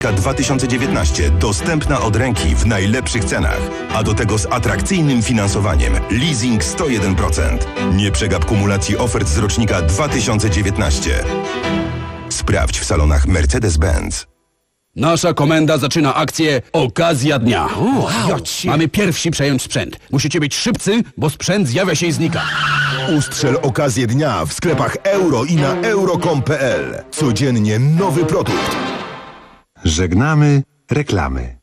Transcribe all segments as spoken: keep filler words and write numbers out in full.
dwa tysiące dziewiętnaście dostępna od ręki w najlepszych cenach, a do tego z atrakcyjnym finansowaniem. Leasing sto jeden procent. Nie przegap kumulacji ofert z rocznika dwa tysiące dziewiętnaście. Sprawdź w salonach Mercedes-Benz. Nasza komenda zaczyna akcję Okazja Dnia. O, wow. Mamy pierwsi przejąć sprzęt. Musicie być szybcy, bo sprzęt zjawia się i znika. Ustrzel okazję dnia w sklepach Euro i na euro kropka com kropka pe el. Codziennie nowy produkt. Żegnamy reklamy.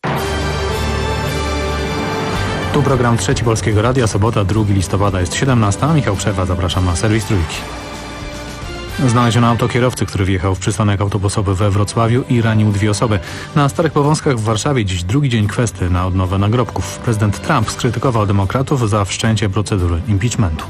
Tu program Trzeci Polskiego Radia, sobota, drugiego listopada, jest siedemnasta. Michał Przerwa, zapraszam na serwis Trójki. Znaleziono auto kierowcy, który wjechał w przystanek autobusowy we Wrocławiu i ranił dwie osoby. Na Starych Powązkach w Warszawie dziś drugi dzień kwesty na odnowę nagrobków. Prezydent Trump skrytykował demokratów za wszczęcie procedury impeachmentu.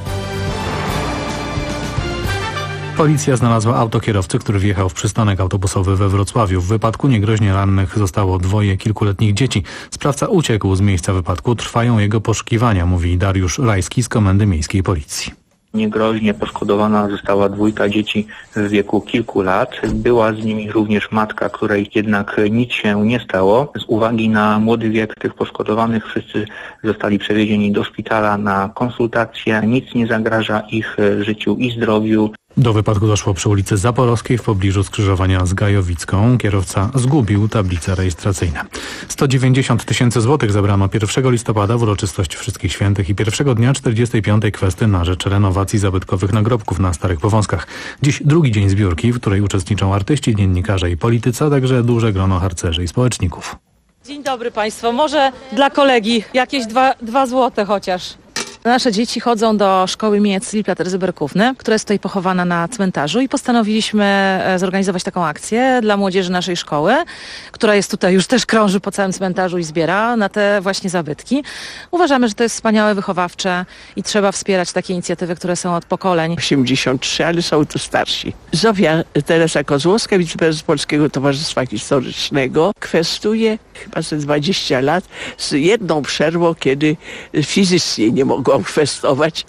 Policja znalazła auto kierowcy, który wjechał w przystanek autobusowy we Wrocławiu. W wypadku niegroźnie rannych zostało dwoje kilkuletnich dzieci. Sprawca uciekł z miejsca wypadku. Trwają jego poszukiwania, mówi Dariusz Rajski z Komendy Miejskiej Policji. Niegroźnie poszkodowana została dwójka dzieci w wieku kilku lat. Była z nimi również matka, której jednak nic się nie stało. Z uwagi na młody wiek tych poszkodowanych wszyscy zostali przewiezieni do szpitala na konsultacje. Nic nie zagraża ich życiu i zdrowiu. Do wypadku doszło przy ulicy Zaporowskiej w pobliżu skrzyżowania z Gajowicką. Kierowca zgubił tablice rejestracyjne. sto dziewięćdziesiąt tysięcy złotych zebrano pierwszego listopada w uroczystość Wszystkich Świętych i pierwszego dnia czterdziestej piątej kwesty na rzecz renowacji zabytkowych nagrobków na Starych Powązkach. Dziś drugi dzień zbiórki, w której uczestniczą artyści, dziennikarze i politycy, a także duże grono harcerzy i społeczników. Dzień dobry Państwu. Może dla kolegi jakieś dwa, dwa złote chociaż. Nasze dzieci chodzą do szkoły imienia Cecilii Platerzy-Berkówny, która jest tutaj pochowana na cmentarzu i postanowiliśmy zorganizować taką akcję dla młodzieży naszej szkoły, która jest tutaj, już też krąży po całym cmentarzu i zbiera na te właśnie zabytki. Uważamy, że to jest wspaniałe, wychowawcze i trzeba wspierać takie inicjatywy, które są od pokoleń. osiemdziesiąt trzy, ale są tu starsi. Zofia Teresa Kozłowska, wiceprezes Polskiego Towarzystwa Historycznego, kwestuje chyba ze dwadzieścia lat z jedną przerwą, kiedy fizycznie nie mogą kwestować.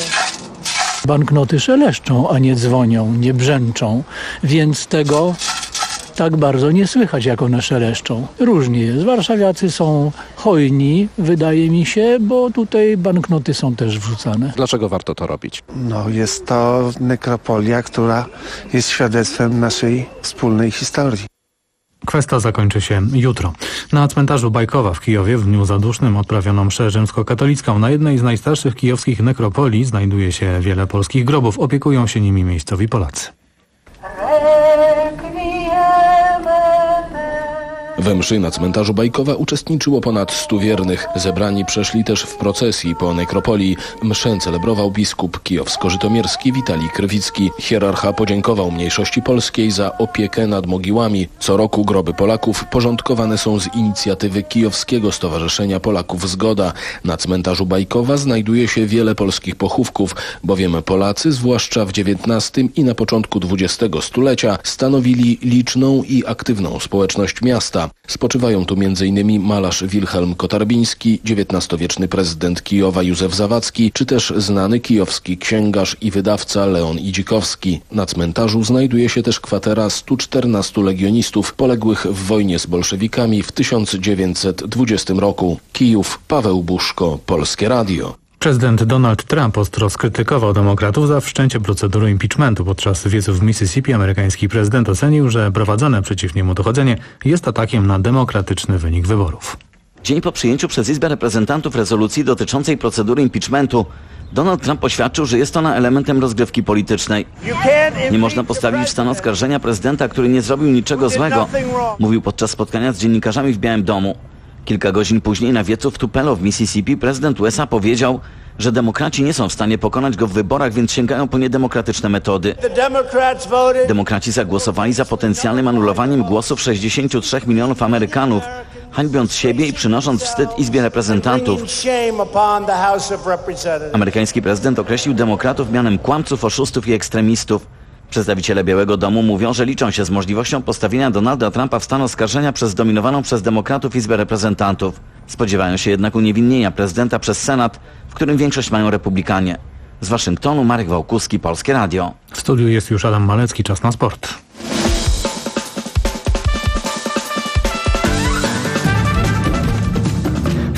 Banknoty szeleszczą, a nie dzwonią, nie brzęczą, więc tego tak bardzo nie słychać, jak one szeleszczą. Różnie jest. Warszawiacy są hojni, wydaje mi się, bo tutaj banknoty są też wrzucane. Dlaczego warto to robić? No, jest to nekropolia, która jest świadectwem naszej wspólnej historii. Kwesta zakończy się jutro. Na cmentarzu Bajkowa w Kijowie w dniu zadusznym odprawiono mszę rzymskokatolicką. Na jednej z najstarszych kijowskich nekropolii znajduje się wiele polskich grobów. Opiekują się nimi miejscowi Polacy. We mszy na cmentarzu Bajkowa uczestniczyło ponad stu wiernych. Zebrani przeszli też w procesji po nekropolii. Mszę celebrował biskup kijowsko-żytomierski Witalij Krywicki. Hierarcha podziękował mniejszości polskiej za opiekę nad mogiłami. Co roku groby Polaków porządkowane są z inicjatywy Kijowskiego Stowarzyszenia Polaków Zgoda. Na cmentarzu Bajkowa znajduje się wiele polskich pochówków, bowiem Polacy, zwłaszcza w dziewiętnastym i na początku dwudziestego stulecia, stanowili liczną i aktywną społeczność miasta. Spoczywają tu między innymi malarz Wilhelm Kotarbiński, dziewiętnastowieczny prezydent Kijowa Józef Zawadzki, czy też znany kijowski księgarz i wydawca Leon Idzikowski. Na cmentarzu znajduje się też kwatera stu czternastu legionistów poległych w wojnie z bolszewikami w tysiąc dziewięćset dwudziestym roku. Kijów, Paweł Buszko, Polskie Radio. Prezydent Donald Trump ostro skrytykował demokratów za wszczęcie procedury impeachmentu. Podczas wiecu w Mississippi amerykański prezydent ocenił, że prowadzone przeciw niemu dochodzenie jest atakiem na demokratyczny wynik wyborów. Dzień po przyjęciu przez Izbę Reprezentantów rezolucji dotyczącej procedury impeachmentu Donald Trump oświadczył, że jest ona elementem rozgrywki politycznej. Nie można postawić w stan oskarżenia prezydenta, który nie zrobił niczego złego, mówił podczas spotkania z dziennikarzami w Białym Domu. Kilka godzin później na wiecu w Tupelo w Mississippi prezydent U S A powiedział, że demokraci nie są w stanie pokonać go w wyborach, więc sięgają po niedemokratyczne metody. Demokraci zagłosowali za potencjalnym anulowaniem głosów sześćdziesięciu trzech milionów Amerykanów, hańbiąc siebie i przynosząc wstyd Izbie Reprezentantów. Amerykański prezydent określił demokratów mianem kłamców, oszustów i ekstremistów. Przedstawiciele Białego Domu mówią, że liczą się z możliwością postawienia Donalda Trumpa w stan oskarżenia przez zdominowaną przez demokratów Izbę Reprezentantów. Spodziewają się jednak uniewinnienia prezydenta przez Senat, w którym większość mają republikanie. Z Waszyngtonu Marek Wałkuski, Polskie Radio. W studiu jest już Adam Malecki, czas na sport.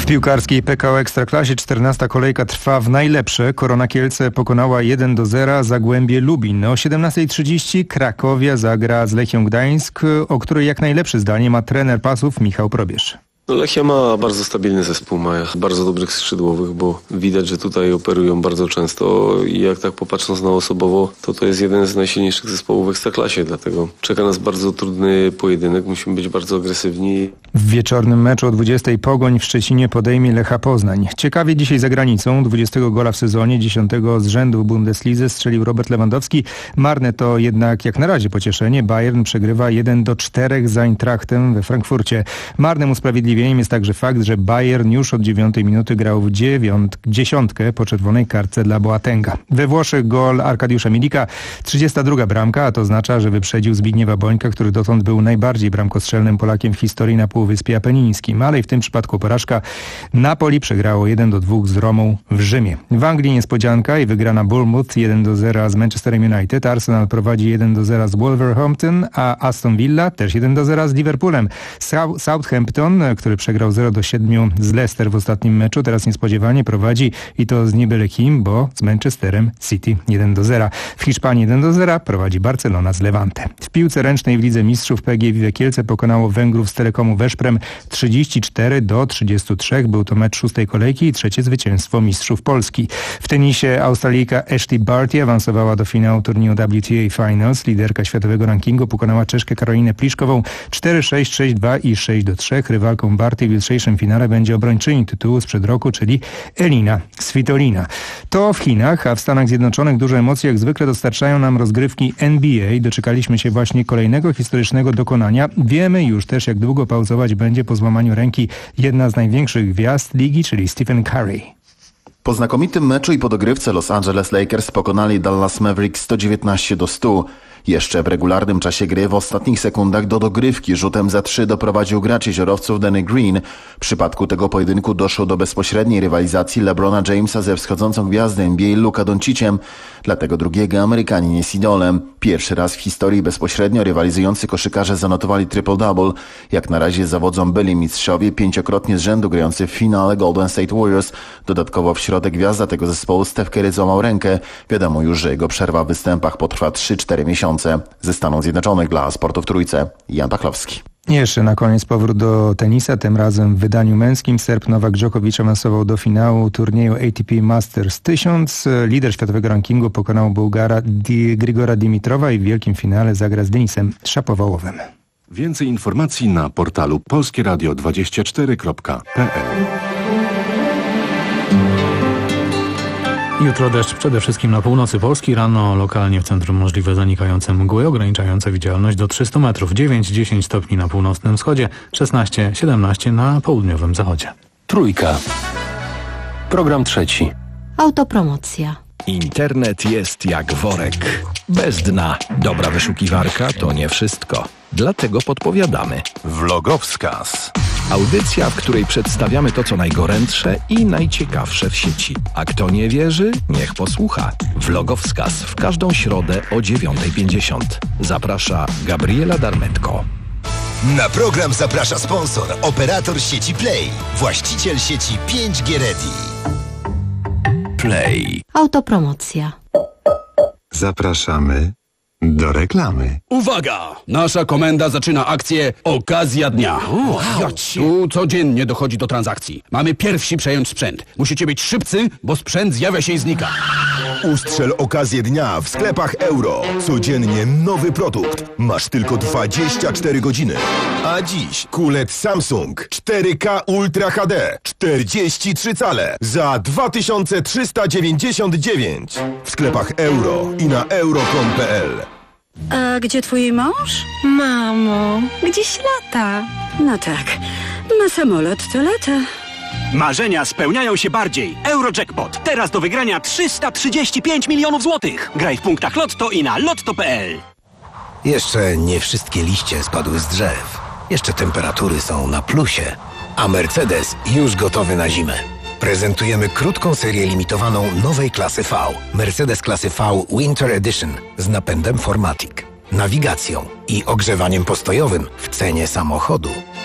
piłkarskiej P K O Ekstraklasie czternasta kolejka trwa w najlepsze. Korona Kielce pokonała jeden do zera Zagłębie Lubin. O siedemnasta trzydzieści Krakowia zagra z Lechią Gdańsk, o której jak najlepsze zdanie ma trener Pasów Michał Probierz. No Lechia ma bardzo stabilny zespół, ma bardzo dobrych skrzydłowych, bo widać, że tutaj operują bardzo często i jak tak popatrząc na osobowo, to to jest jeden z najsilniejszych zespołów w Ekstraklasie, dlatego czeka nas bardzo trudny pojedynek, musimy być bardzo agresywni. W wieczornym meczu o dwudziestej Pogoń w Szczecinie podejmie Lecha Poznań. Ciekawie dzisiaj za granicą, dwudziestego gola w sezonie, dziesiątego z rzędu w Bundeslidze strzelił Robert Lewandowski. Marne to jednak jak na razie pocieszenie. Bayern przegrywa jeden do czterech z Eintrachtem we Frankfurcie. Marnym usprawiedliwieniem jest także fakt, że Bayern już od dziewiątej minuty grał w dziewiąt, dziesiątkę po czerwonej kartce dla Boatenga. We Włoszech gol Arkadiusza Milika, trzydziesta druga bramka, a to oznacza, że wyprzedził Zbigniewa Bońka, który dotąd był najbardziej bramkostrzelnym Polakiem w historii na Półwyspie Apenińskim, ale i w tym przypadku porażka. Napoli przegrało jeden do dwóch z Romą w Rzymie. W Anglii niespodzianka i wygrana Bournemouth jeden do zera z Manchesterem United. Arsenal prowadzi jeden do zera z Wolverhampton, a Aston Villa też jeden do zera z Liverpoolem. Southampton, który przegrał zero do siedmiu z Leicester w ostatnim meczu, teraz niespodziewanie prowadzi i to z nie byle kim, bo z Manchesterem City jeden do zera. W Hiszpanii jeden do zera prowadzi Barcelona z Levante. W piłce ręcznej w Lidze Mistrzów P G Vive Kielce pokonało Węgrów z Telekomu Weszprem trzydzieści cztery do trzydziestu trzech. Był to mecz szóstej kolejki i trzecie zwycięstwo mistrzów Polski. W tenisie Australijka Ashley Barty awansowała do finału turnieju W T A Finals. Liderka światowego rankingu pokonała Czeszkę Karolinę Pliszkową cztery sześć, sześć dwa i sześć do trzech. Rywalką Barty w jutrzejszym finale będzie obrończyni tytułu sprzed roku, czyli Elina Svitolina. To w Chinach, a w Stanach Zjednoczonych duże emocje jak zwykle dostarczają nam rozgrywki N B A. Doczekaliśmy się właśnie kolejnego historycznego dokonania. Wiemy już też, jak długo pauzować będzie po złamaniu ręki jedna z największych gwiazd ligi, czyli Stephen Curry. Po znakomitym meczu i po dogrywce Los Angeles Lakers pokonali Dallas Mavericks sto dziewiętnaście do stu. Jeszcze w regularnym czasie gry w ostatnich sekundach do dogrywki rzutem za trzy doprowadził gracz jeziorowców Danny Green. W przypadku tego pojedynku doszło do bezpośredniej rywalizacji LeBrona Jamesa ze wschodzącą gwiazdą N B A Luka Donciciem. Dla tego drugiego Amerykanin jest idolem. Pierwszy raz w historii bezpośrednio rywalizujący koszykarze zanotowali triple-double. Jak na razie zawodzą byli mistrzowie, pięciokrotnie z rzędu grający w finale Golden State Warriors. Dodatkowo w środek gwiazda tego zespołu Steph Curry złamał rękę. Wiadomo już, że jego przerwa w występach potrwa trzy cztery miesiące. Ze Stanów Zjednoczonych dla Sportu w Trójce Jan Pachlowski. Jeszcze na koniec powrót do tenisa, tym razem w wydaniu męskim. Serb Nowak Djokovic awansował do finału turnieju A T P Masters tysiąc. Lider światowego rankingu pokonał Bułgara Di- Grigora Dimitrowa i w wielkim finale zagra z Denisem Szapowałowem. Więcej informacji na portalu polskie radio dwadzieścia cztery kropka p l. Jutro deszcz przede wszystkim na północy Polski. Rano lokalnie w centrum możliwe zanikające mgły ograniczające widzialność do trzystu metrów. dziewięć do dziesięciu stopni na północnym wschodzie, szesnaście do siedemnastu na południowym zachodzie. Trójka. Program trzeci. Autopromocja. Internet jest jak worek. Bez dna. Dobra wyszukiwarka to nie wszystko. Dlatego podpowiadamy. Vlogowskaz. Audycja, w której przedstawiamy to, co najgorętsze i najciekawsze w sieci. A kto nie wierzy, niech posłucha. Vlogowskaz w każdą środę o dziewiątej pięćdziesiąt. Zaprasza Gabriela Darmetko. Na program zaprasza sponsor, operator sieci Play, właściciel sieci pięć G Ready. Play. Autopromocja. Zapraszamy do reklamy. Uwaga! Nasza komenda zaczyna akcję Okazja Dnia. Wow. Tu codziennie dochodzi do transakcji. Mamy pierwsi przejąć sprzęt. Musicie być szybcy, bo sprzęt zjawia się i znika. Ustrzel okazję dnia w sklepach Euro. Codziennie nowy produkt. Masz tylko dwadzieścia cztery godziny. A dziś kulet Samsung cztery K Ultra H D czterdzieści trzy cale za dwa tysiące trzysta dziewięćdziesiąt dziewięć. W sklepach Euro i na euro kropka com kropka p l. A gdzie twój mąż? Mamo, gdzieś lata. No tak, na samolot to lata. Marzenia spełniają się bardziej. Eurojackpot. Teraz do wygrania trzysta trzydzieści pięć milionów złotych. Graj w punktach Lotto i na lotto kropka p l. Jeszcze nie wszystkie liście spadły z drzew. Jeszcze temperatury są na plusie. A Mercedes już gotowy na zimę. Prezentujemy krótką serię limitowaną nowej klasy V. Mercedes klasy V Winter Edition z napędem Formatic, nawigacją i ogrzewaniem postojowym w cenie samochodu.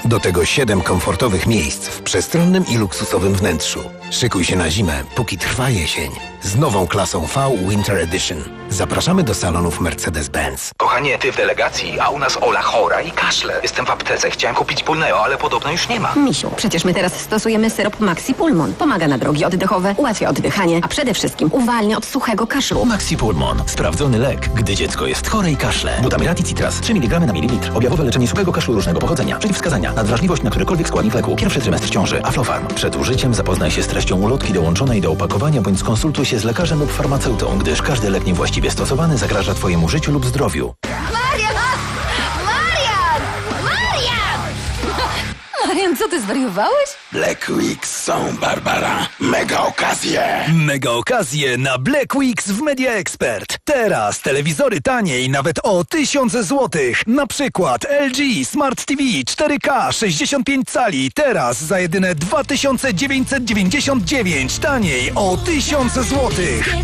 Do tego siedem komfortowych miejsc w przestronnym i luksusowym wnętrzu. Szykuj się na zimę, póki trwa jesień. Z nową klasą V Winter Edition. Zapraszamy do salonów Mercedes-Benz. Kochanie, ty w delegacji, a u nas Ola chora i kaszle. Jestem w aptece, chciałem kupić Pulneo, ale podobno już nie ma. Misiu, przecież my teraz stosujemy syrop Maxi Pulmon. Pomaga na drogi oddechowe, ułatwia oddychanie, a przede wszystkim uwalnia od suchego kaszlu. Maxi Pulmon. Sprawdzony lek, gdy dziecko jest chore i kaszle. Butamirad i Citras. trzy miligramy na mililitr. Objawowe leczenie suchego kaszlu różnego pochodzenia. Przeciwwskazania. Nadwrażliwość na którykolwiek składnik leku. Pierwszy trymestr ciąży. Aflofarm. Przed użyciem zapoznaj się z treścią ulotki dołączonej do opakowania, bądź skonsultuj się z lekarzem lub farmaceutą, gdyż każdy lek niewłaściwie stosowany zagraża twojemu życiu lub zdrowiu. Marian! Marian! Marian! Marian, co ty zwariowałeś? Black Weeks są, Barbara. Mega okazje. Mega okazje na Black Weeks w Media Expert. Teraz telewizory taniej nawet o tysiąc złotych. Na przykład L G Smart T V cztery K sześćdziesiąt pięć cali. Teraz za jedyne dwa tysiące dziewięćset dziewięćdziesiąt dziewięć. Taniej o tysiąc złotych.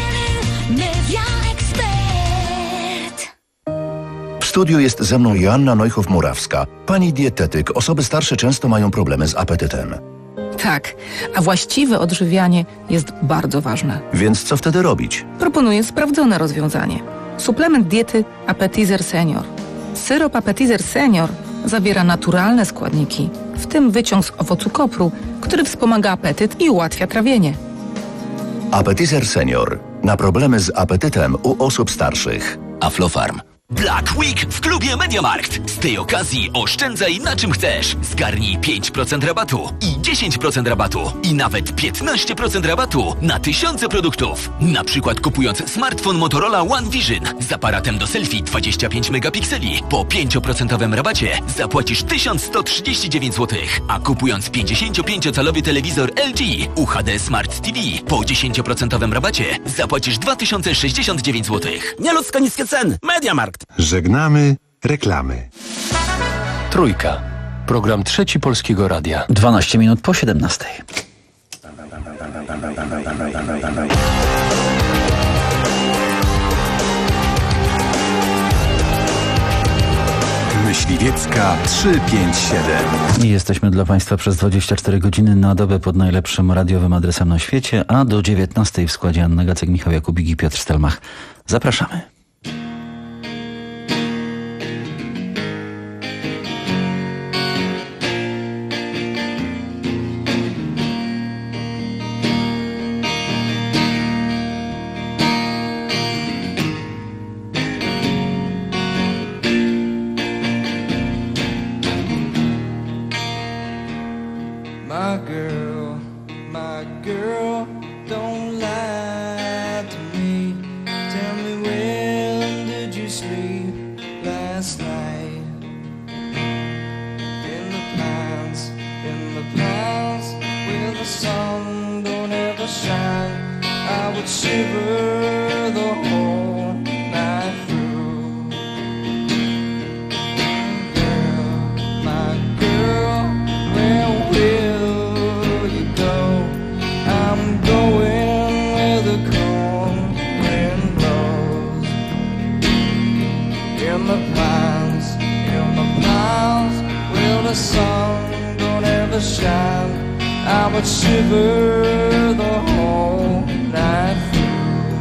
W studiu jest ze mną Joanna Neuchow-Murawska. Pani dietetyk, osoby starsze często mają problemy z apetytem. Tak, a właściwe odżywianie jest bardzo ważne. Więc co wtedy robić? Proponuję sprawdzone rozwiązanie. Suplement diety Appetizer Senior. Syrop Appetizer Senior zawiera naturalne składniki, w tym wyciąg z owocu kopru, który wspomaga apetyt i ułatwia trawienie. Appetizer Senior. Na problemy z apetytem u osób starszych. Aflofarm. Black Week w klubie MediaMarkt. Z tej okazji oszczędzaj na czym chcesz. Zgarnij pięć procent rabatu i dziesięć procent rabatu i nawet piętnaście procent rabatu na tysiące produktów. Na przykład kupując smartfon Motorola One Vision z aparatem do selfie dwadzieścia pięć megapikseli po pięć procent rabacie zapłacisz tysiąc sto trzydzieści dziewięć złotych, a kupując pięćdziesięciopięciocalowy telewizor L G U H D Smart T V po dziesięć procent rabacie zapłacisz dwa tysiące sześćdziesiąt dziewięć złotych. Nieludzko niskie ceny. MediaMarkt. Żegnamy reklamy. Trójka. Program Trzeci Polskiego Radia. dwanaście minut po siedemnastej. Myśliwiecka trzysta pięćdziesiąt siedem. I jesteśmy dla Państwa przez dwadzieścia cztery godziny na dobę pod najlepszym radiowym adresem na świecie, a do dziewiętnastej w składzie Anna Gacek, Michał Jakubik i Piotr Stelmach. Zapraszamy. My girl, my girl, don't lie to me. Tell me, when did you sleep last night? In the pines, in the pines, where the sun don't ever shine, I would shiver the whole night through. Girl, my girl, where will you go? I'm going where the cold wind blows. In the pines, in the pines, where the sun don't ever shine, I would shiver the whole night through.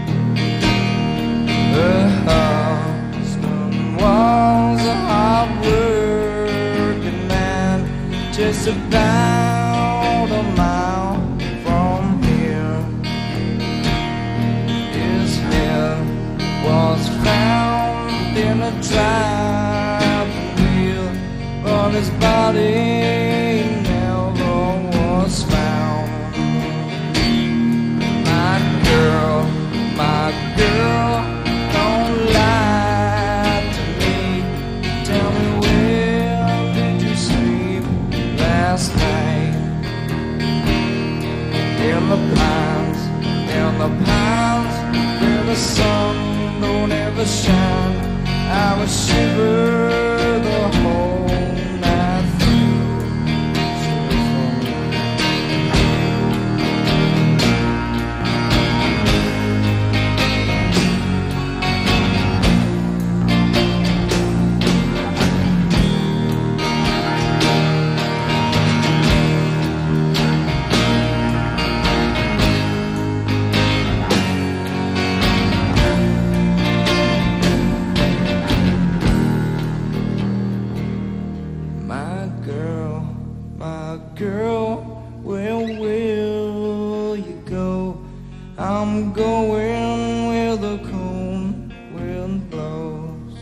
Her husband was a hard-working man, just about a mile from here. His head was found in a driving wheel, but his body never was found. My girl, my girl, don't lie to me. Tell me, where did you sleep last night? In the pines, in the pines, where the sun don't ever shine, I would shiver the whole night through. My girl, where will you go? I'm going where the cold wind blows.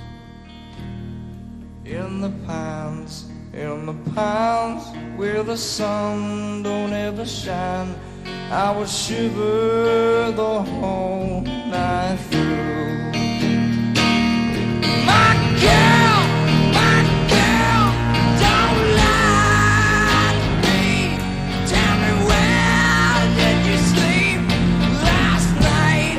In the pines, in the pines, where the sun don't ever shine, I would shiver the whole night through. My girl, my girl, don't lie to me. Tell me, where did you sleep last night?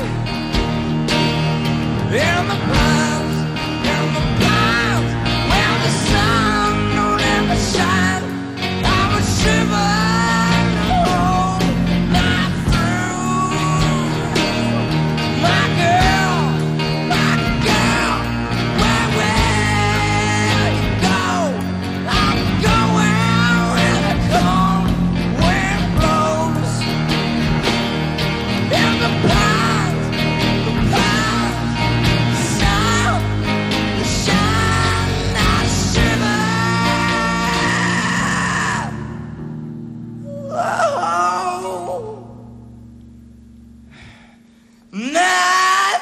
In the pines, in the pines, where the sun don't ever shine, I would shiver the whole night through. My girl, my girl, where will you go? I'm going where the cold wind blows. In the pines, the pines, sun, the shine, I shiver. Oh, night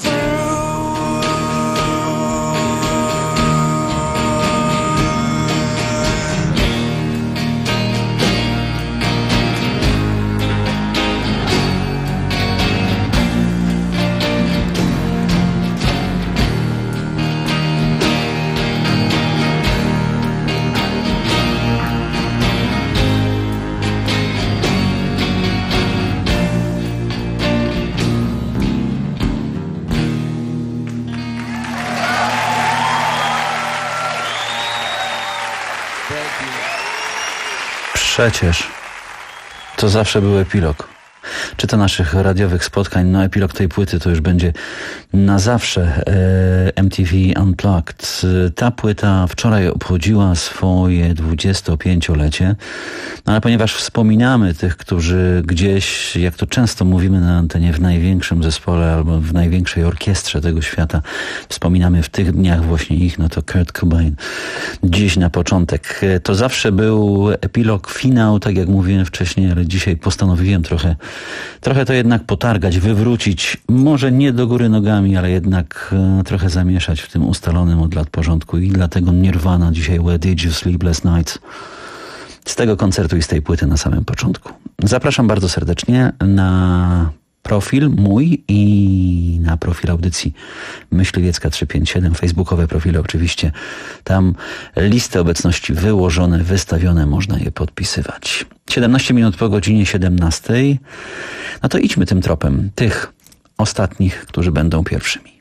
Przecież to zawsze był epilog. Czy to naszych radiowych spotkań, no epilog tej płyty to już będzie na zawsze e, M T V Unplugged. Ta płyta wczoraj obchodziła swoje dwudziestopięciolecie, no ale ponieważ wspominamy tych, którzy gdzieś, jak to często mówimy na antenie, w największym zespole albo w największej orkiestrze tego świata, wspominamy w tych dniach właśnie ich, no to Kurt Cobain dziś na początek. To zawsze był epilog, finał, tak jak mówiłem wcześniej, ale dzisiaj postanowiłem trochę Trochę to jednak potargać, wywrócić, może nie do góry nogami, ale jednak e, trochę zamieszać w tym ustalonym od lat porządku i dlatego Nirvana dzisiaj Where Did You Sleep Last Night? Z tego koncertu i z tej płyty na samym początku. Zapraszam bardzo serdecznie na profil mój i na profil audycji Myśliwiecka trzysta pięćdziesiąt siedem, facebookowe profile oczywiście. Tam listy obecności wyłożone, wystawione, można je podpisywać. siedemnaście minut po godzinie siedemnastej. No to idźmy tym tropem tych ostatnich, którzy będą pierwszymi.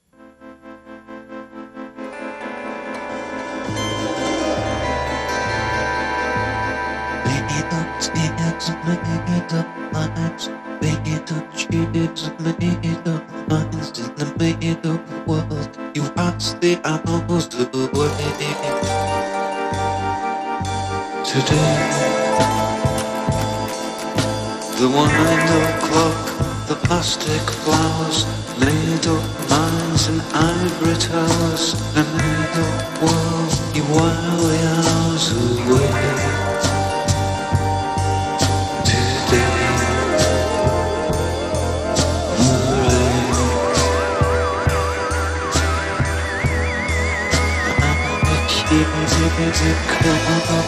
Made up shapes, made up minds in the made up world. You ask the hours to wait. Today, the wind-up clock, the plastic flowers, made up minds and ivory towers, a made up world. You while the hours away. If you could,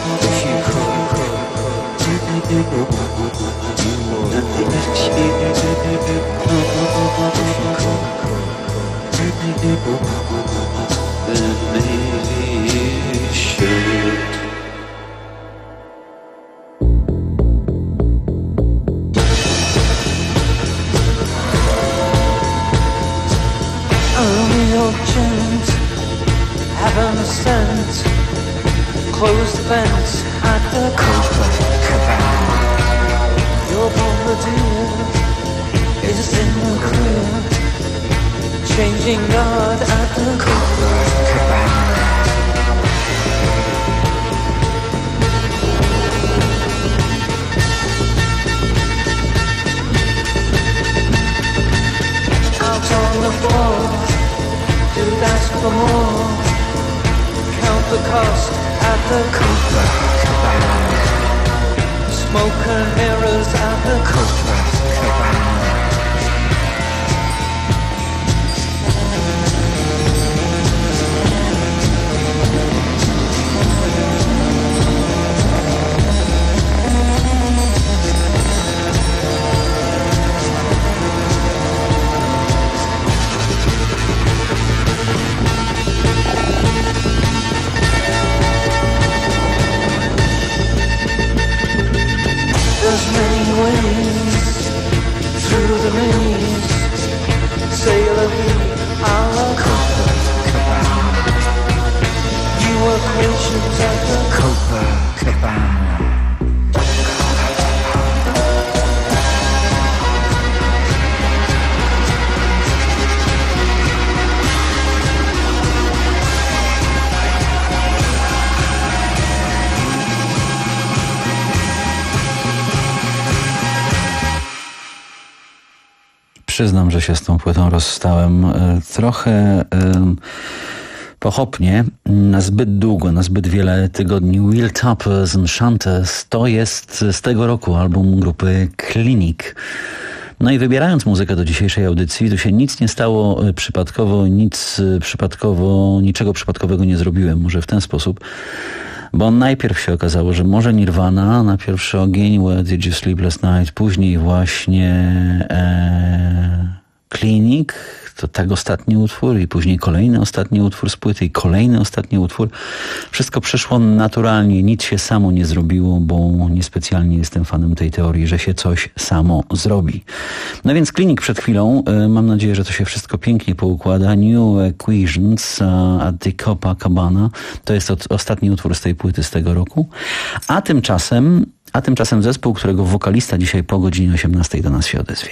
then maybe you should. Romeo Jones, heaven sent. Close the fence at the Copacabana. Your bombardier is in the clear, changing guard at the Copacabana. Out on the floor, you'd ask for more. Count the cost at the Copacabana. Mocha mirrors at the Copacabana. There's many ways through the maze. Say la vie a la Copacabana. You were creations at the Copacabana. Przyznam, że się z tą płytą rozstałem e, trochę e, pochopnie, na zbyt długo, na zbyt wiele tygodni. Will Toppers and Shunters to jest z tego roku album grupy Clinic. No i wybierając muzykę do dzisiejszej audycji, tu się nic nie stało przypadkowo, nic przypadkowo, niczego przypadkowego nie zrobiłem, może w ten sposób. Bo najpierw się okazało, że może Nirvana na pierwszy ogień, Where Did You Sleep Last Night, później właśnie e, Clinic, to tak ostatni utwór i później kolejny ostatni utwór z płyty i kolejny ostatni utwór. Wszystko przeszło naturalnie, nic się samo nie zrobiło, bo niespecjalnie jestem fanem tej teorii, że się coś samo zrobi. No więc Clinic przed chwilą, mam nadzieję, że to się wszystko pięknie poukłada. New Equations at the Copacabana, to jest od, ostatni utwór z tej płyty z tego roku. A tymczasem, a tymczasem zespół, którego wokalista dzisiaj po godzinie osiemnastej do nas się odezwie.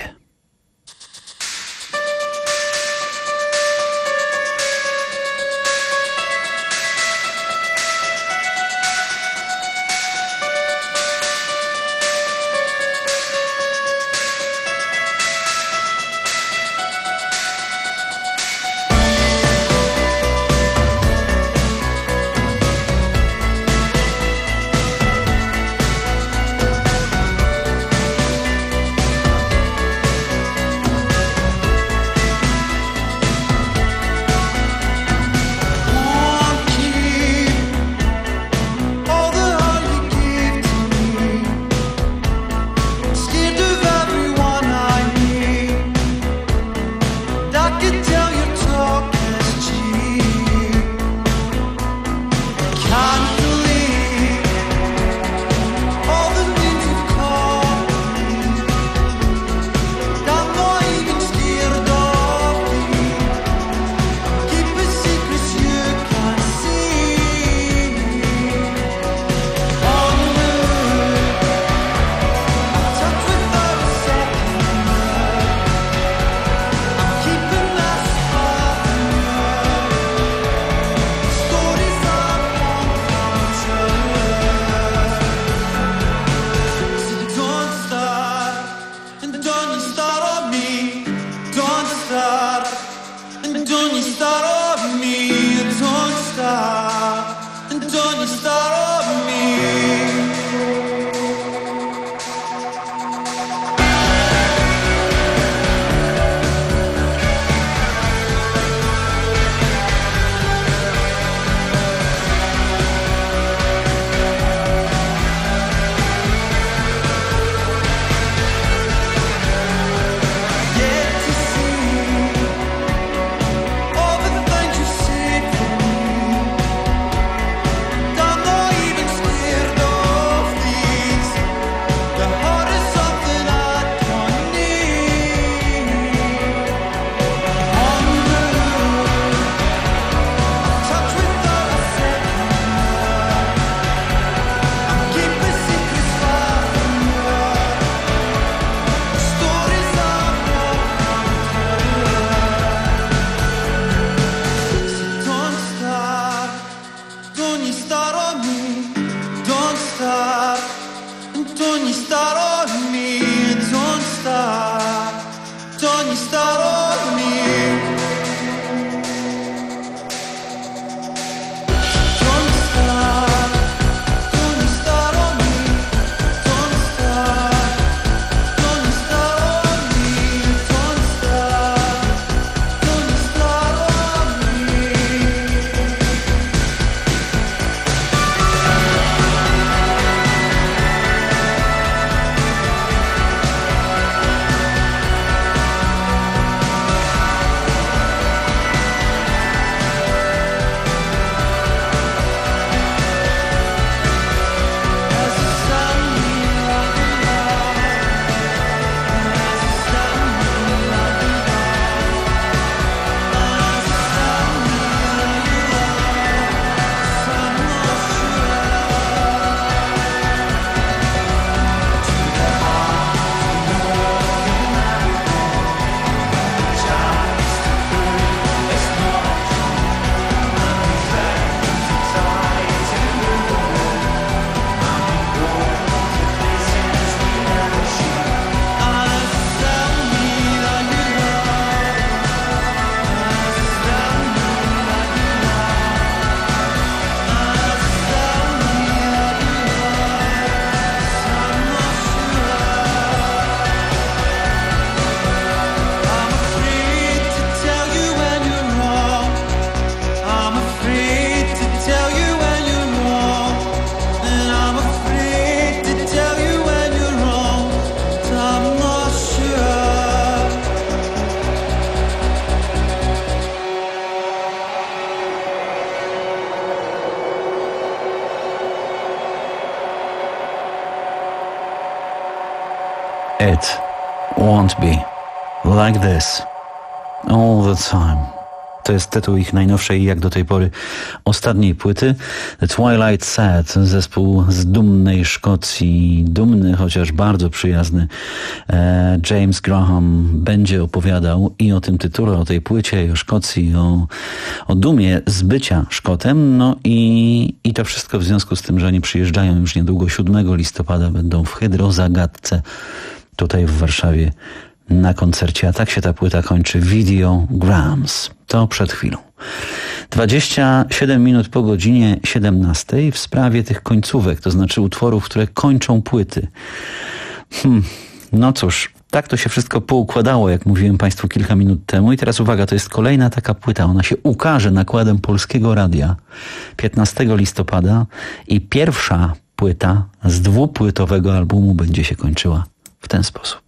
It won't be like this all the time. To jest tytuł ich najnowszej, jak do tej pory, ostatniej płyty. The Twilight Sad, zespół z dumnej Szkocji, dumny, chociaż bardzo przyjazny e, James Graham będzie opowiadał i o tym tytule, o tej płycie, i o Szkocji, o, o dumie z bycia Szkotem. No i, i to wszystko w związku z tym, że oni przyjeżdżają już niedługo, siódmego listopada, będą w Hydrozagadce tutaj w Warszawie na koncercie, a tak się ta płyta kończy. Videograms. To przed chwilą. dwadzieścia siedem minut po godzinie siedemnastej w sprawie tych końcówek, to znaczy utworów, które kończą płyty. Hmm, no cóż, tak to się wszystko poukładało, jak mówiłem Państwu kilka minut temu. I teraz uwaga, to jest kolejna taka płyta. Ona się ukaże nakładem Polskiego Radia piętnastego listopada i pierwsza płyta z dwupłytowego albumu będzie się kończyła w ten sposób.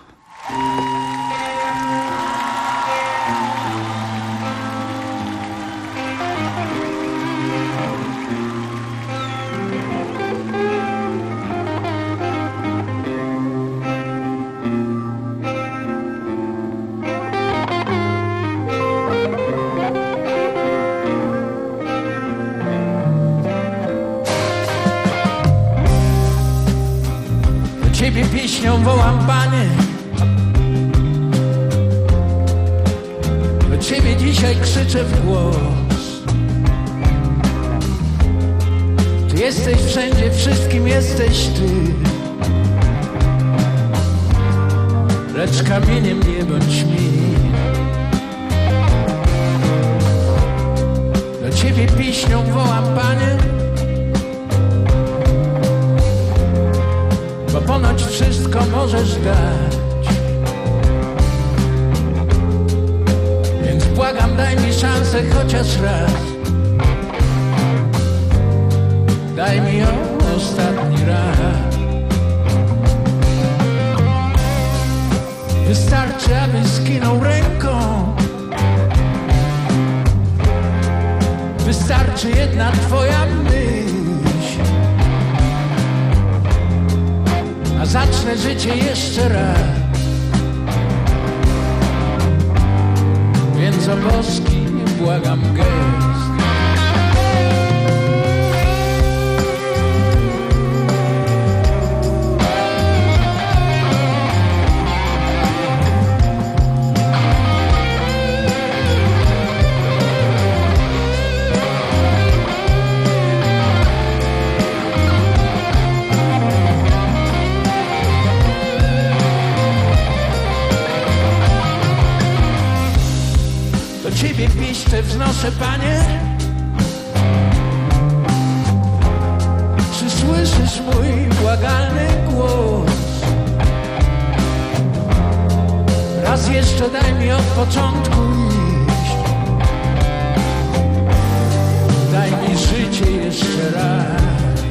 Ciebie pieśnią wołam, Panie, do Ciebie dzisiaj krzyczę w głos. Ty jesteś wszędzie, wszystkim jesteś Ty, lecz kamieniem nie bądź mi. Do Ciebie pieśnią wołam, Panie, bo ponoć wszystko możesz dać. Więc błagam, daj mi szansę chociaż raz. Daj mi ją ostatni raz. Wystarczy, aby skinął ręką. Wystarczy jedna Twoja myśl, a zacznę życie jeszcze raz. Więc o boski błagam gest. Ciebie piszczę, wznoszę, Panie. Czy słyszysz mój błagalny głos? Raz jeszcze daj mi od początku iść. Daj mi życie jeszcze raz.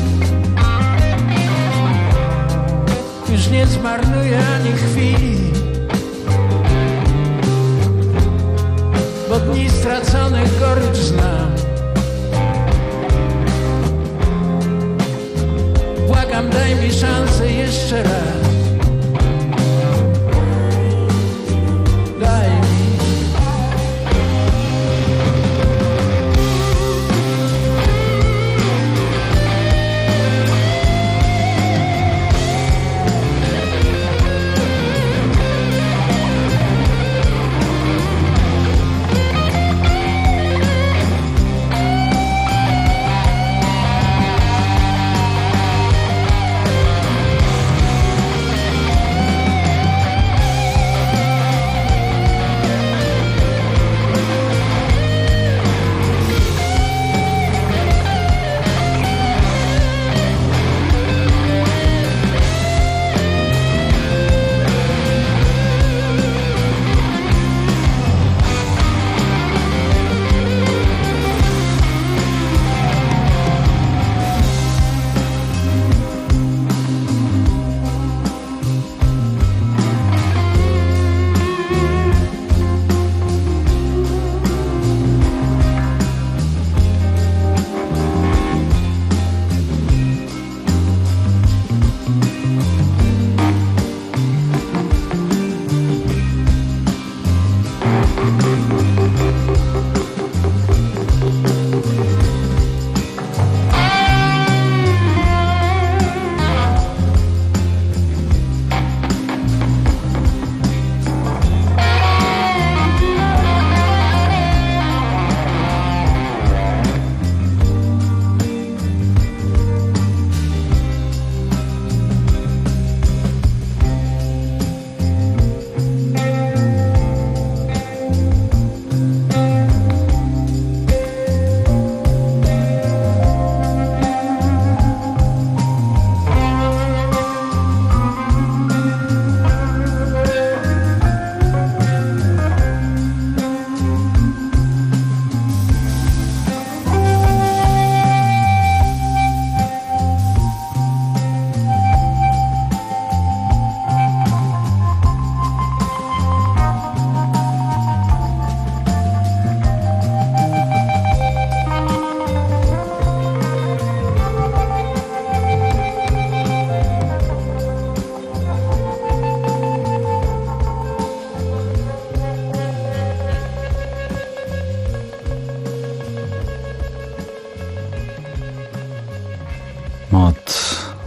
Już nie zmarnuję ani chwili, bo dni straconych gorycz znam. Błagam, daj mi szansę jeszcze raz. Daj mi.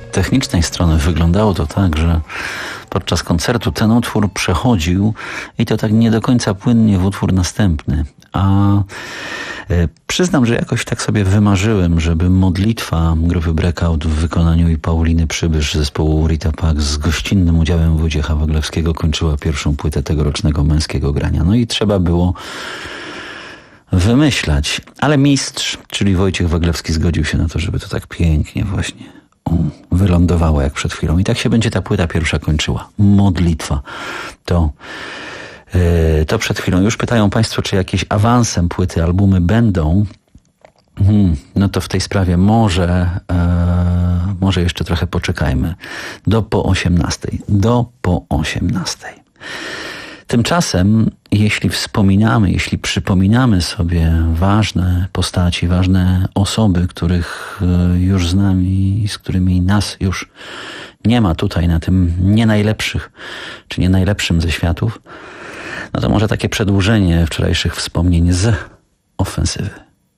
technicznej strony wyglądało to tak, że podczas koncertu ten utwór przechodził i to tak nie do końca płynnie w utwór następny. A y, przyznam, że jakoś tak sobie wymarzyłem, żeby modlitwa grupy Breakout w wykonaniu i Pauliny Przybysz zespołu Rita Pax z gościnnym udziałem Wojciecha Waglewskiego kończyła pierwszą płytę tegorocznego Męskiego Grania. No i trzeba było wymyślać. Ale mistrz, czyli Wojciech Waglewski, zgodził się na to, żeby to tak pięknie właśnie wylądowało jak przed chwilą. I tak się będzie ta płyta pierwsza kończyła. Modlitwa. To, yy, to przed chwilą. Już pytają Państwo, czy jakieś awansem płyty, albumy będą. Hmm, no to w tej sprawie może, yy, może jeszcze trochę poczekajmy. Do po osiemnastej. Do po osiemnastej. Tymczasem, jeśli wspominamy, jeśli przypominamy sobie ważne postaci, ważne osoby, których już znamy i z którymi nas już nie ma tutaj na tym nie najlepszych, czy nie najlepszym ze światów, no to może takie przedłużenie wczorajszych wspomnień z ofensywy.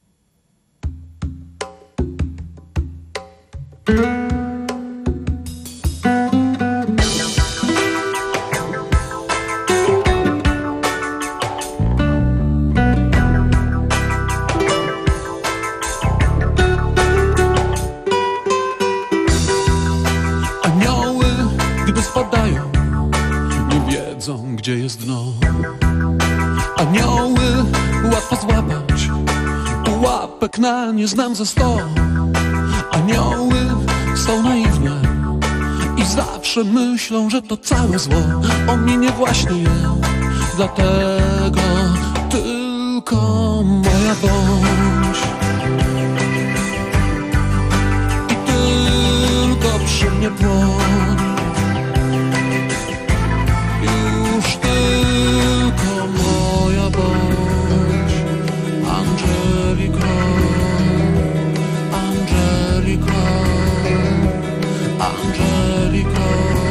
Gdzie jest dno? Anioły łatwo złapać, pułapek na nie znam ze sto. Anioły są naiwne i zawsze myślą, że to całe zło ominie właśnie je. Dlatego tylko moja bądź i tylko przy mnie płoń. Tylko moja bądź, Angeliko, Angeliko, Angeliko.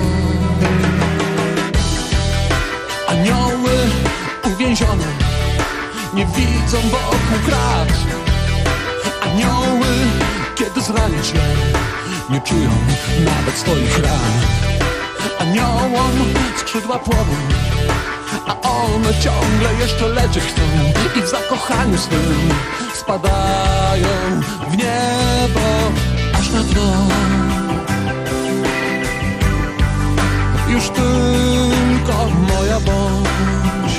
Anioły uwięzione nie widzą wokół krat. Anioły, kiedy zranisz je, nie czują nawet swoich ran. Aniołom skrzydła płoną, a one ciągle jeszcze lecieć chcą i w zakochaniu swym spadają w niebo aż na dno. Już tylko moja bądź,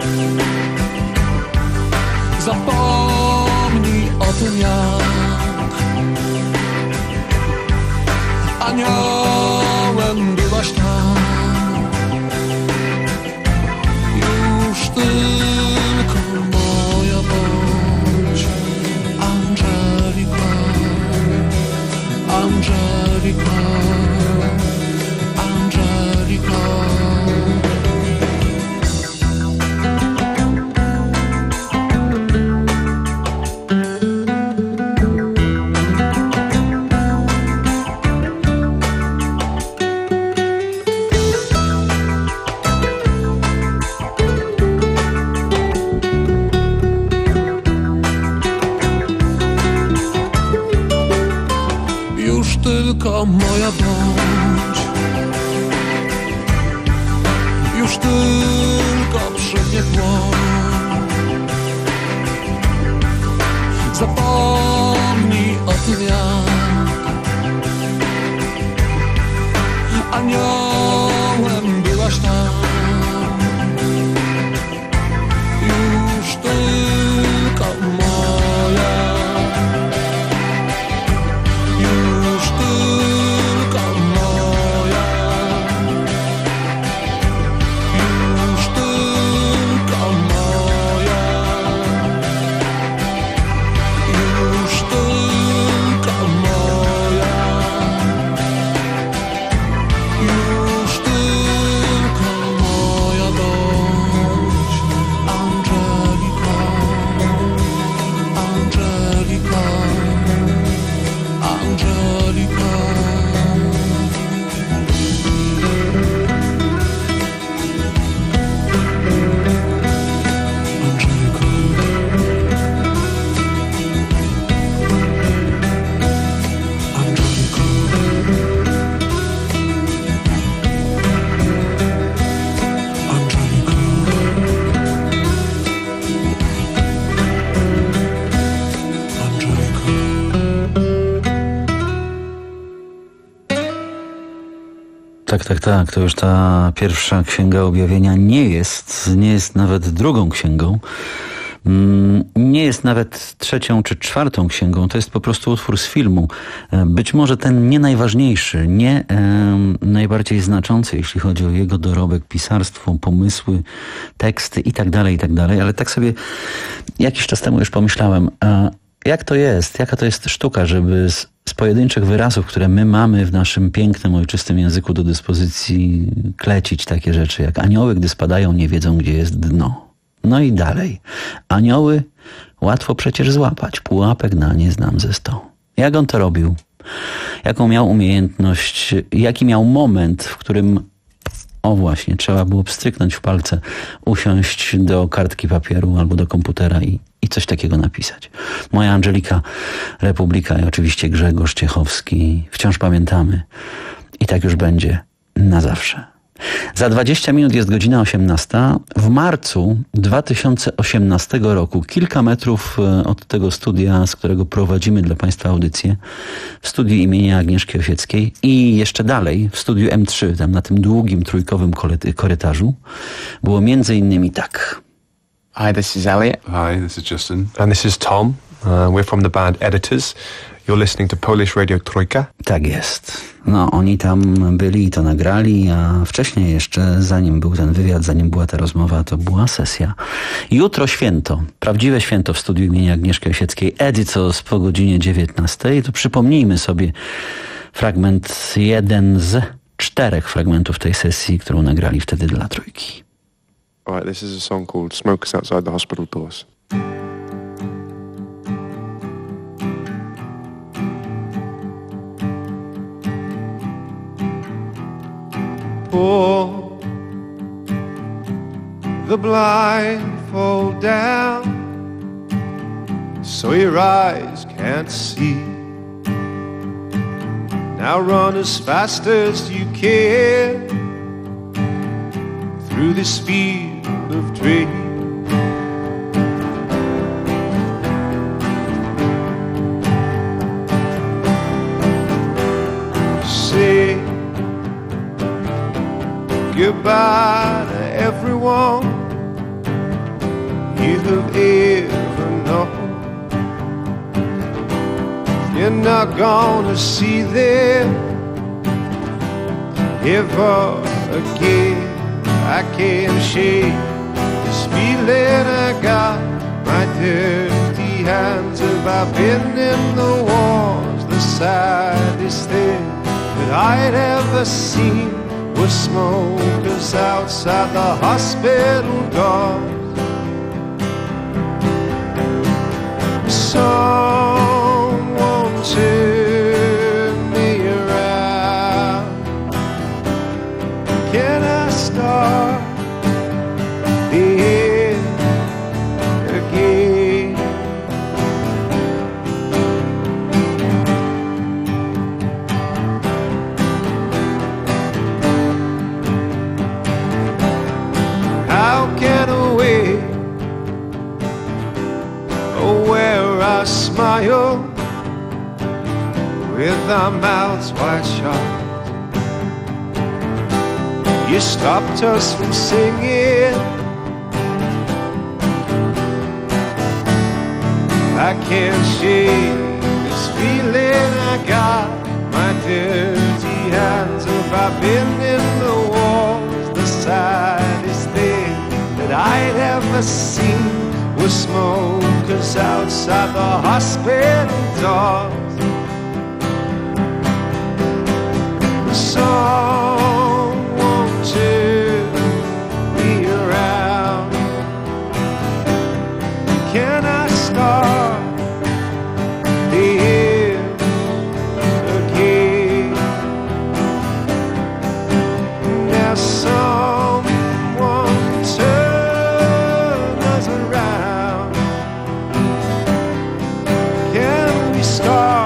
zapomnij o tym jak aniołem byłaś tam. Już tylko moja bądź, Angelika, Angelika, Angelika. Tylko moja bądź, już tylko przy mnie płoń. Zapomnij o tym jak aniołem byłaś tam. Już tylko moja, Tak, tak, tak. To już ta pierwsza księga objawienia nie jest, nie jest nawet drugą księgą. Nie jest nawet trzecią czy czwartą księgą. To jest po prostu utwór z filmu. Być może ten nie najważniejszy, nie e, najbardziej znaczący, jeśli chodzi o jego dorobek, pisarstwo, pomysły, teksty i tak dalej, i tak dalej. Ale tak sobie jakiś czas temu już pomyślałem, a jak to jest, jaka to jest sztuka, żeby z, z pojedynczych wyrazów, które my mamy w naszym pięknym, ojczystym języku do dyspozycji, klecić takie rzeczy jak anioły, gdy spadają, nie wiedzą, gdzie jest dno. No i dalej. Anioły łatwo przecież złapać. Pułapek na nie znam ze sto. Jak on to robił? Jaką miał umiejętność? Jaki miał moment, w którym o właśnie, trzeba było pstryknąć w palce, usiąść do kartki papieru albo do komputera i, i coś takiego napisać. Moja Angelika, Republika i oczywiście Grzegorz Ciechowski. Wciąż pamiętamy. I tak już będzie na zawsze. Za dwadzieścia minut jest godzina osiemnasta. W marcu dwa tysiące osiemnastego roku, kilka metrów od tego studia, z którego prowadzimy dla Państwa audycję, w studiu imienia Agnieszki Osieckiej i jeszcze dalej w studiu M trzy, tam na tym długim, trójkowym korytarzu, było między innymi tak. Hi, this is Elliot. Hi, this is Justin. And this is Tom. Uh, we're from the band Editors. You're listening to Polish Radio Trójka? Tak jest. No, oni tam byli i to nagrali, a wcześniej jeszcze, zanim był ten wywiad, zanim była ta rozmowa, to była sesja. Jutro święto, prawdziwe święto w studiu imienia Agnieszki Osieckiej, Editors po godzinie dziewiętnastej. To przypomnijmy sobie fragment, jeden z czterech fragmentów tej sesji, którą nagrali wtedy dla Trójki. Alright, this is a song called Smokers Outside the Hospital Doors. Pull the blindfold down so your eyes can't see. Now run as fast as you can through this field of dreams. Say goodbye to everyone you have ever known. You're not gonna see them ever again. I can't shake this feeling I got. My dirty hands have been in the wars. The saddest thing that I'd ever seen was smokers outside the hospital doors. Someone turn me around. Can I start the end again? How can a way where I smile with our mouths wide shut? You stopped us from singing. I can't shake this feeling I got. My dirty hands have been in the walls. The saddest thing that I'd ever seen was smokers outside the hospital doors. Someone turn me around. Can I start the end again? Now someone turn us around. Can we start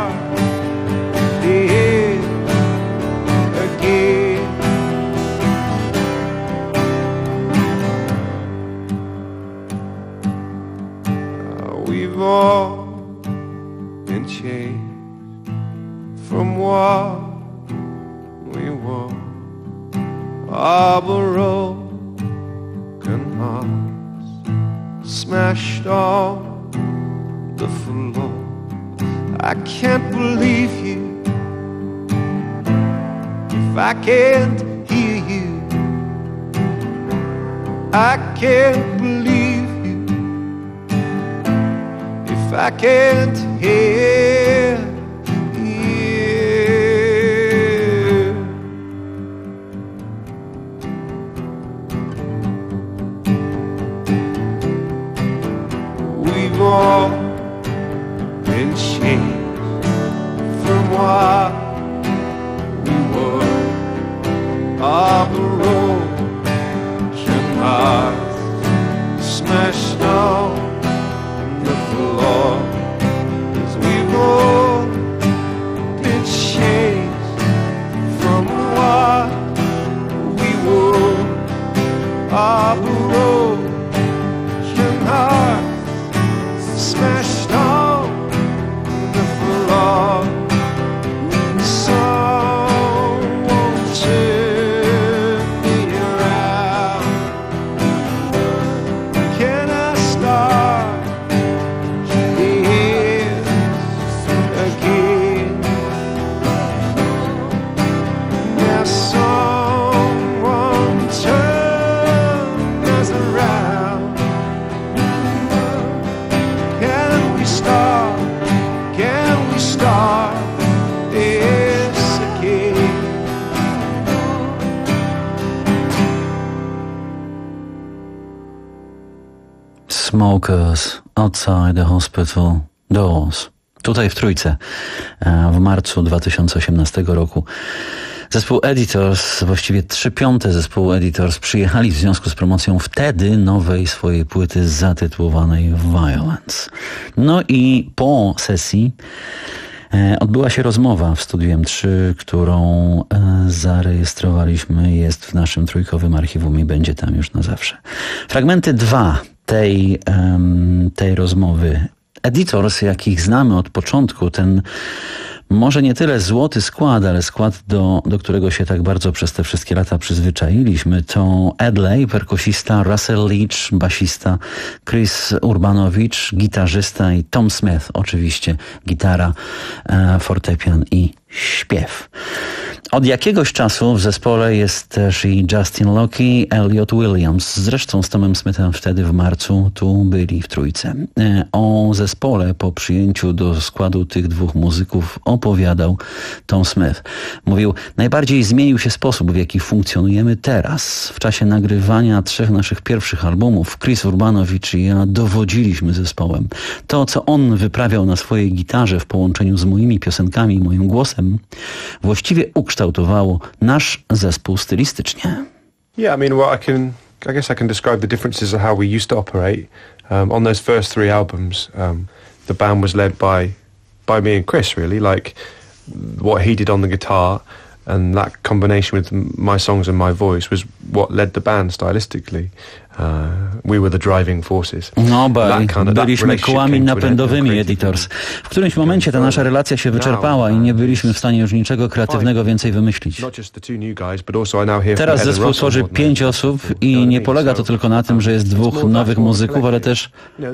of a broken heart smashed on the floor. I can't believe you if I can't hear you. I can't believe you if I can't hear you. We've all been changed from what we were. Our broken hearts smashed on the floor. 'Cause we've all been changed from what we were. Our broken hearts smashed on the floor. Someone turn me around. Can I start this again? Now someone turn us around. Can we start? Can we start this again? Smokers Outside the Hospital Doors. Tutaj w Trójce w marcu dwa tysiące osiemnastego roku zespół Editors, właściwie trzy piąte zespołu Editors przyjechali w związku z promocją wtedy nowej swojej płyty zatytułowanej Violence. No i po sesji e, odbyła się rozmowa w Studiu M trzy, którą e, zarejestrowaliśmy. Jest w naszym trójkowym archiwum i będzie tam już na zawsze. Fragmenty dwa tej, em, tej rozmowy. Editors, jakich znamy od początku, ten może nie tyle złoty skład, ale skład, do, do którego się tak bardzo przez te wszystkie lata przyzwyczailiśmy, to Ed Lay, perkusista, Russell Leach, basista, Chris Urbanowicz, gitarzysta i Tom Smith, oczywiście gitara, e, fortepian i śpiew. Od jakiegoś czasu w zespole jest też i Justin Locke, Elliot Williams. Zresztą z Tomem Smithem wtedy w marcu tu byli w Trójce. O zespole po przyjęciu do składu tych dwóch muzyków opowiadał Tom Smith. Mówił, najbardziej zmienił się sposób, w jaki funkcjonujemy teraz. W czasie nagrywania trzech naszych pierwszych albumów Chris Urbanowicz i ja dowodziliśmy zespołem. To, co on wyprawiał na swojej gitarze w połączeniu z moimi piosenkami i moim głosem, właściwie ukształtowało nasz zespół stylistycznie. Yeah, I mean, well, I can, I guess I can describe the differences of how we used to operate. Um, on those first three albums, um, the band was led by, by me and Chris, really, like what he did on the guitar, and that combination with my songs and my voice was what led the band stylistically. Uh, we were the driving forces. No, obaj byliśmy kołami napędowymi Editors. W którymś momencie ta nasza relacja się wyczerpała i nie byliśmy w stanie już niczego kreatywnego więcej wymyślić. Teraz zespół tworzy pięć osób i nie polega to tylko na tym, że jest dwóch nowych muzyków, ale też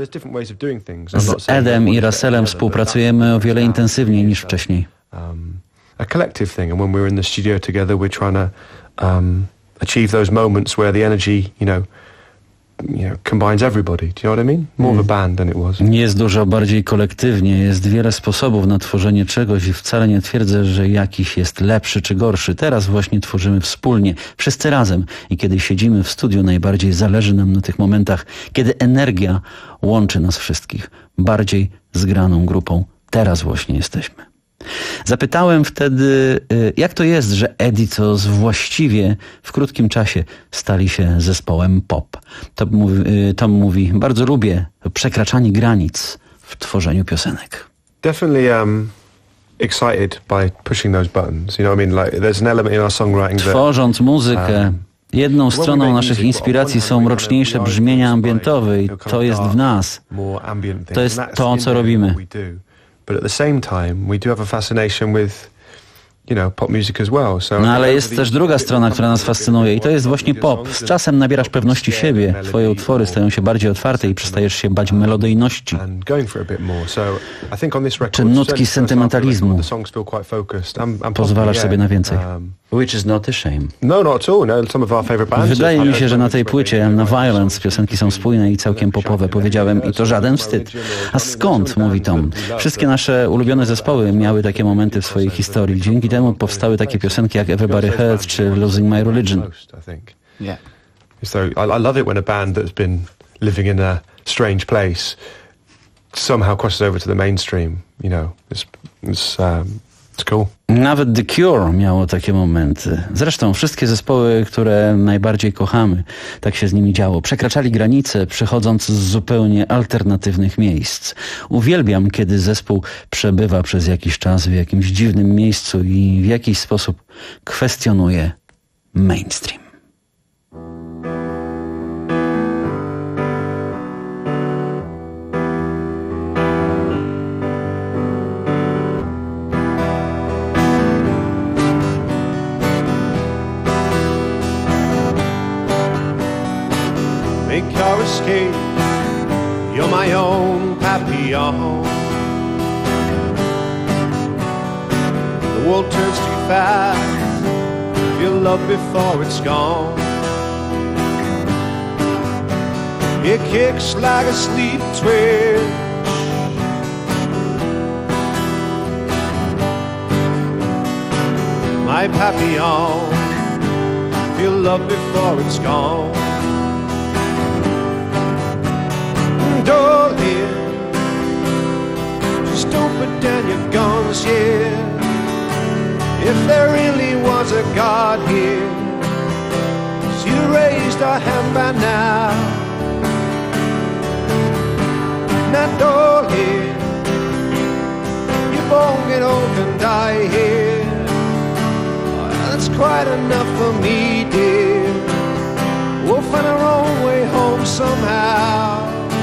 z Edem i Russellem współpracujemy o wiele intensywniej niż wcześniej. A collective thing, and when we're in the studio together, we're trying to um, achieve those moments where the energy, you know, you know, combines everybody. Do you know what I mean? More mm. of a band than it was. Jest dużo bardziej kolektywnie, jest wiele sposobów na tworzenie czegoś i wcale nie twierdzę, że jakiś jest lepszy czy gorszy. Teraz właśnie tworzymy wspólnie, wszyscy razem i kiedy siedzimy w studiu, najbardziej zależy nam na tych momentach, kiedy energia łączy nas wszystkich. Bardziej zgraną grupą. Teraz właśnie jesteśmy. Zapytałem wtedy, jak to jest, że Editors właściwie w krótkim czasie stali się zespołem pop. Tom mówi, Tom mówi, bardzo lubię przekraczanie granic w tworzeniu piosenek. Definitely um, excited by pushing those buttons. You know what I mean? Like there's an element in our songwriting that, Tworząc muzykę, jedną stroną naszych inspiracji są mroczniejsze brzmienia ambientowe i to jest w nas. To jest to, co robimy. But at the same time, we do have a fascination with, you know, pop music as well. So no ale jest też druga strona, która nas fascynuje i to jest właśnie pop. Z czasem nabierasz pewności siebie, twoje utwory stają się bardziej otwarte i przestajesz się bać melodyjności. Czy nutki sentymentalizmu pozwalasz sobie na więcej? Which is not a shame. No, not at all. No, some of our favorite bands. Wydaje mi się, że na tej płycie na Violence piosenki są spójne i całkiem popowe, powiedziałem, i to żaden wstyd. A skąd, mówi Tom? Wszystkie nasze ulubione zespoły miały takie momenty w swojej historii. Dzięki temu powstały takie piosenki jak Everybody Hurts czy Losing My Religion. Yeah. So I, I love it when a band that's been living in a strange place somehow crosses over to the mainstream. You know, it's it's um, it's cool. Nawet The Cure miało takie momenty. Zresztą wszystkie zespoły, które najbardziej kochamy, tak się z nimi działo. Przekraczali granice, przychodząc z zupełnie alternatywnych miejsc. Uwielbiam, kiedy zespół przebywa przez jakiś czas w jakimś dziwnym miejscu i w jakiś sposób kwestionuje mainstream. Make your escape, you're my own papillon. The world turns too fast, feel love before it's gone. It kicks like a sleep twitch. My papillon, feel love before it's gone. Darling, just don't put down your guns here. If there really was a God here, she'd have raised our hand by now. Now, darling, you won't get old and die here. That's quite enough for me, dear. We'll find our own way home somehow.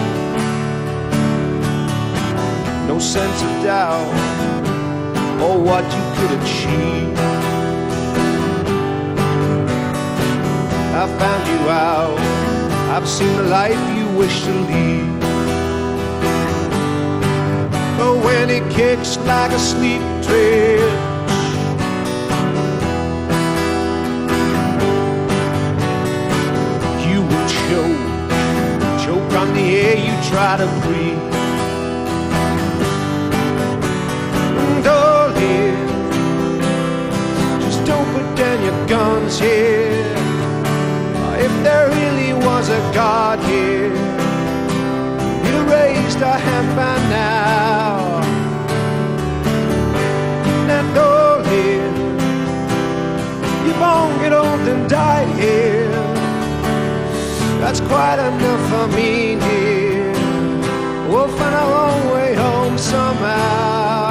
No sense of doubt or what you could achieve. I found you out, I've seen the life you wish to lead. But when it kicks like a sleep twitch, you will choke, choke on the air you try to breathe. Darling, just don't put down your guns here. If there really was a God here, he'd have raised a hand by now. Now, darling, you won't get old and die here. That's quite enough for me, dear. We'll find our own way home somehow.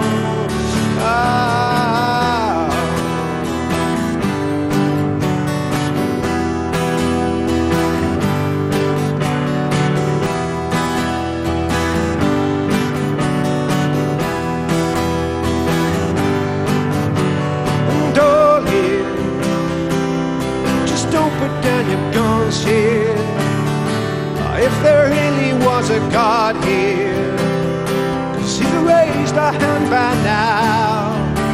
Ah. Darling, just don't put down your guns here. If there really was a God here, 'cause he'd raised a hand by now.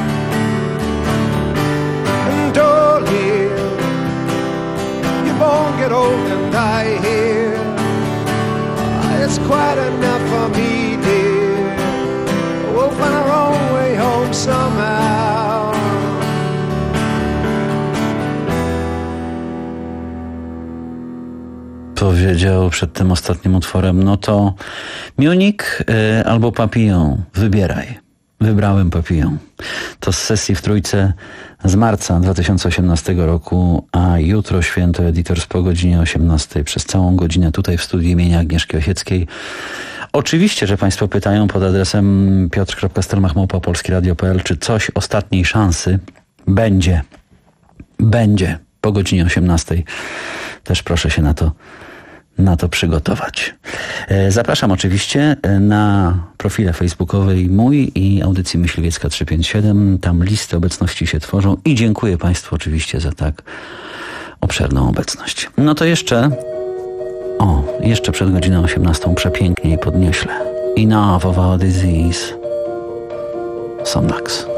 And darling, you won't get old and die here. It's quite enough for me, dear. We'll find our own way home somehow. Powiedział przed tym ostatnim utworem, no to Munich y, albo Papillon, wybieraj. Wybrałem Papillon. To z sesji w Trójce z marca dwa tysiące osiemnastego roku, a jutro święto Editors po godzinie osiemnastej. Przez całą godzinę tutaj w studiu imienia Agnieszki Osieckiej. Oczywiście, że Państwo pytają pod adresem piotr kropka stelmach małpa polskie radio kropka p l, czy coś ostatniej szansy będzie. Będzie po godzinie osiemnastej. Też proszę się na to na to przygotować. Zapraszam oczywiście na profile facebookowe mój i audycji Myśliwiecka trzysta pięćdziesiąt siedem. Tam listy obecności się tworzą i dziękuję Państwu oczywiście za tak obszerną obecność. No to jeszcze, o, jeszcze przed godziną osiemnastą przepięknie i podnieśle. Enough of our disease. Sondax.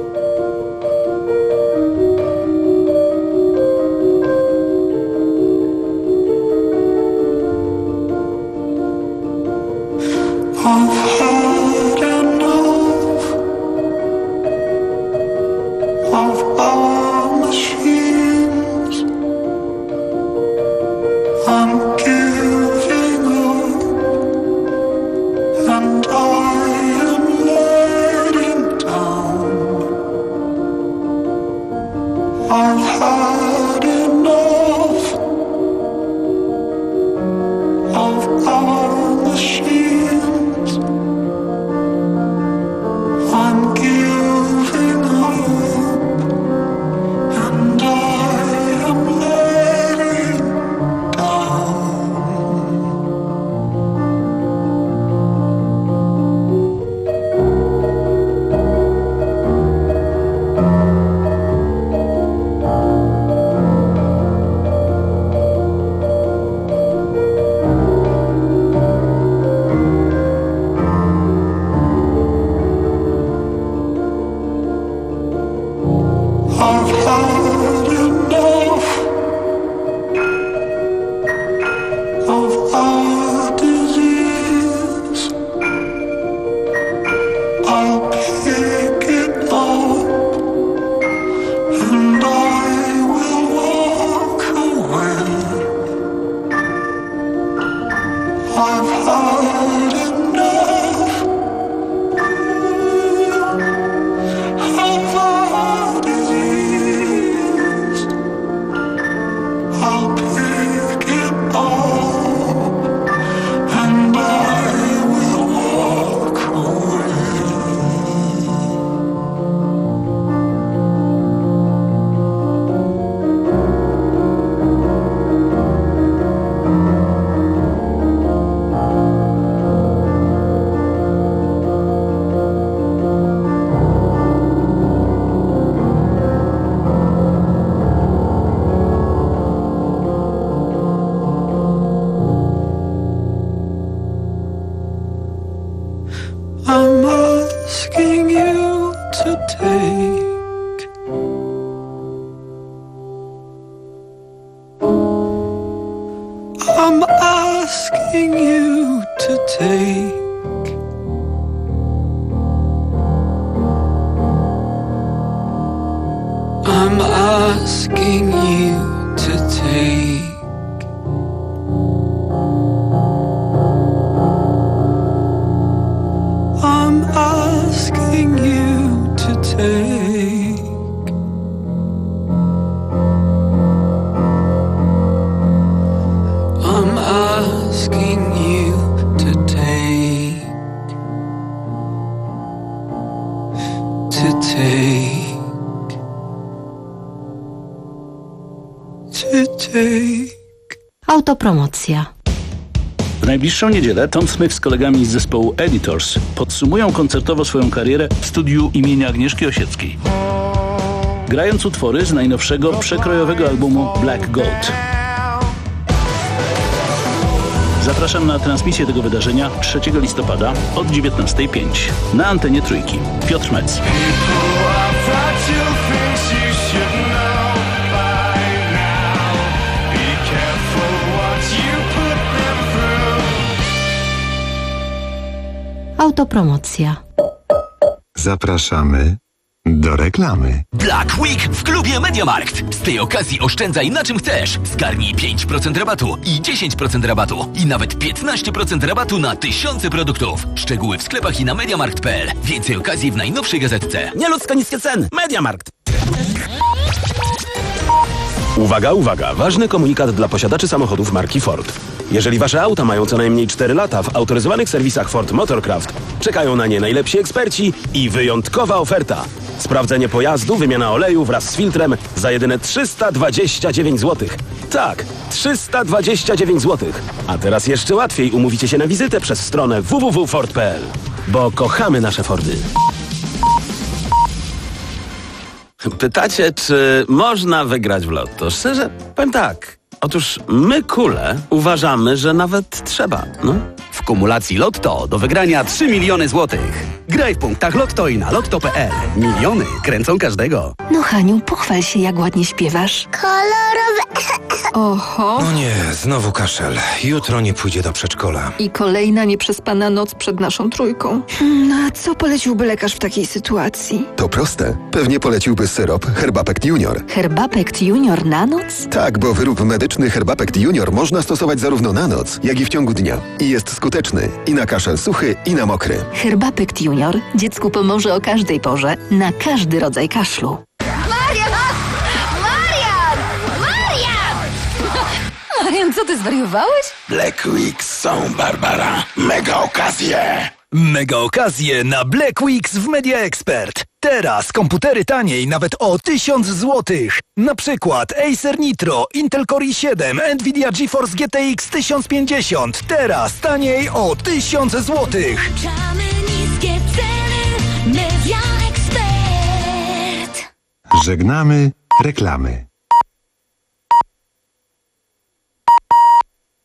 Autopromocja. W najbliższą niedzielę Tom Smith z kolegami z zespołu Editors podsumują koncertowo swoją karierę w studiu imienia Agnieszki Osieckiej, grając utwory z najnowszego przekrojowego albumu Black Gold. Zapraszam na transmisję tego wydarzenia trzeciego listopada od dziewiętnastej pięć na antenie Trójki. Piotr Mec. Autopromocja. Zapraszamy do reklamy. Black Week w klubie MediaMarkt. Z tej okazji oszczędzaj na czym chcesz. Zgarnij pięć procent rabatu i dziesięć procent rabatu i nawet piętnaście procent rabatu na tysiące produktów. Szczegóły w sklepach i na mediamarkt kropka p l. Więcej okazji w najnowszej gazetce. Nieludzko niskie ceny. MediaMarkt. Uwaga, uwaga! Ważny komunikat dla posiadaczy samochodów marki Ford. Jeżeli wasze auta mają co najmniej cztery lata, w autoryzowanych serwisach Ford Motorcraft czekają na nie najlepsi eksperci i wyjątkowa oferta. Sprawdzenie pojazdu, wymiana oleju wraz z filtrem za jedyne trzysta dwadzieścia dziewięć złotych. Tak, trzysta dwadzieścia dziewięć złotych. A teraz jeszcze łatwiej umówicie się na wizytę przez stronę w w w kropka ford kropka p l. Bo kochamy nasze Fordy. Pytacie, czy można wygrać w lotto? Szczerze, powiem tak. Otóż my, kule, uważamy, że nawet trzeba, no. W kumulacji Lotto do wygrania trzy miliony złotych. Graj w punktach Lotto i na lotto kropka p l. Miliony kręcą każdego. No Haniu, pochwal się, jak ładnie śpiewasz. Kolorowe. Oho. No nie, znowu kaszel. Jutro nie pójdzie do przedszkola. I kolejna nieprzespana noc przed naszą trójką. No a co poleciłby lekarz w takiej sytuacji? To proste. Pewnie poleciłby syrop Herbapekt Junior. Herbapekt Junior na noc? Tak, bo wyrób medyczny Herbapekt Junior można stosować zarówno na noc, jak i w ciągu dnia. I jest skuteczny i na kaszel suchy, i na mokry. Herbapekt Junior dziecku pomoże o każdej porze, na każdy rodzaj kaszlu. Marian! Marian! Marian! Marian, co ty zwariowałeś? Black Weeks są, Barbara. Mega okazje! Mega okazje na Black Weeks w Media Expert. Teraz komputery taniej nawet o tysiąc złotych. Na przykład Acer Nitro, Intel Core i siedem, Nvidia GeForce G T X tysiąc pięćdziesiąt. Teraz taniej o tysiąc złotych. Niskie ceny, Media Expert. Żegnamy reklamy.